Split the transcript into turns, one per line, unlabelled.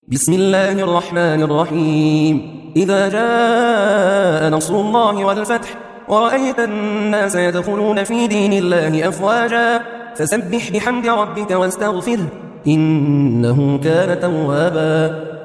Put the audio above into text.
بسم الله الرحمن الرحيم. إذا جاء نصر الله والفتح ورأيت الناس يدخلون في دين الله أفواجا فسبح بحمد ربك واستغفره إنه كان توابا.